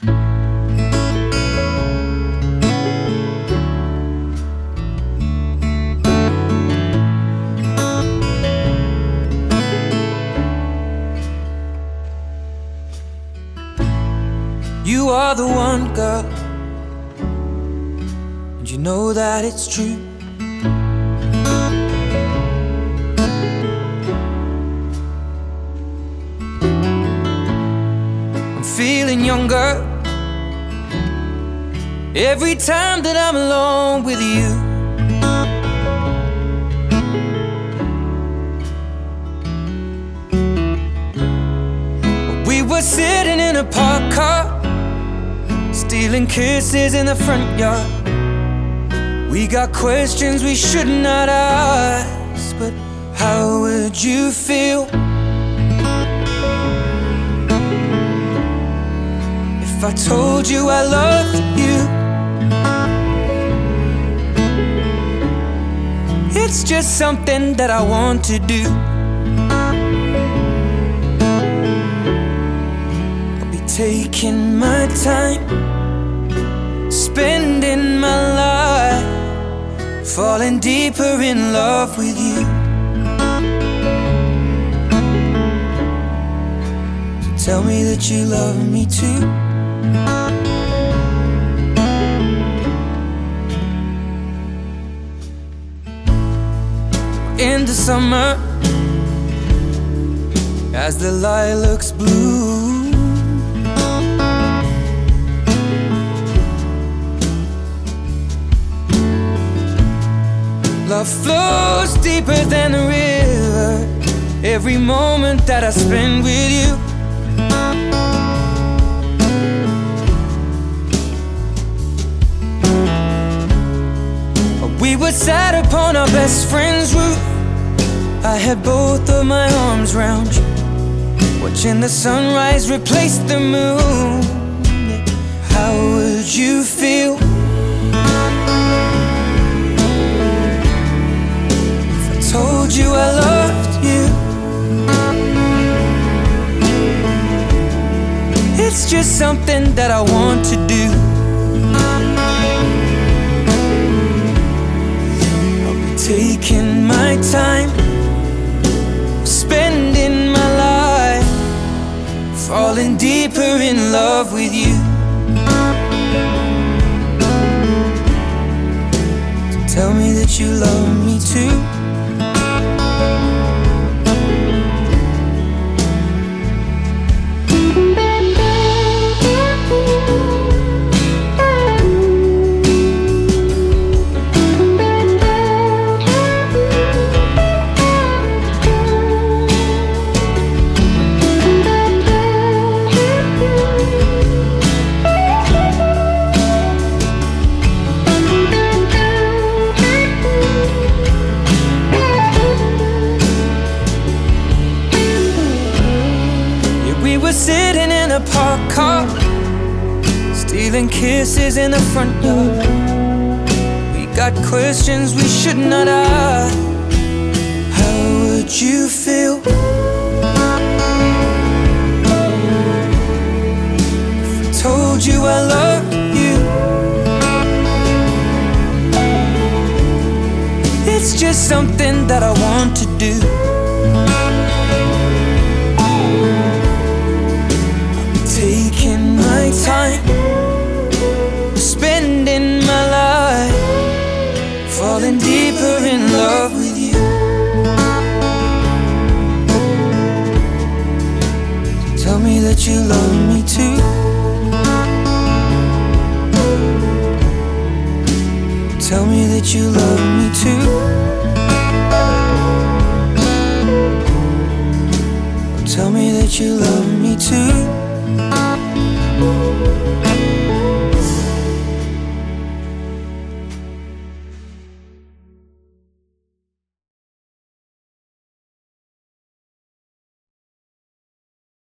You are the one, girl, and you know that it's true. I'm feeling younger every time that I'm alone with you. We were sitting in a parked car, stealing kisses in the front yard. We got questions we should not ask, but how would you feel if I told you I loved you? It's just something that I want to do. I'll be taking my time, spending my life, falling deeper in love with you. So tell me that you love me too. In the summer, as the lilacs bloom, love flows deeper than the river. Every moment that I spend with you, we were sat upon our best friend's roof. I had both of my arms round you, watching the sunrise replace the moon. How would you feel told you I loved you? It's just something that I want to do. I'll be taking my time, spending my life, falling deeper in love with you. So tell me that you love me too. We were sitting in a parked car, stealing kisses in the front yard. We got questions we should not ask. How would you feel if I told you I loved you? It's just something that I want to do. Taking my time, spending my life, falling deeper in love with you. Tell me that you love me too. Tell me that you love me too.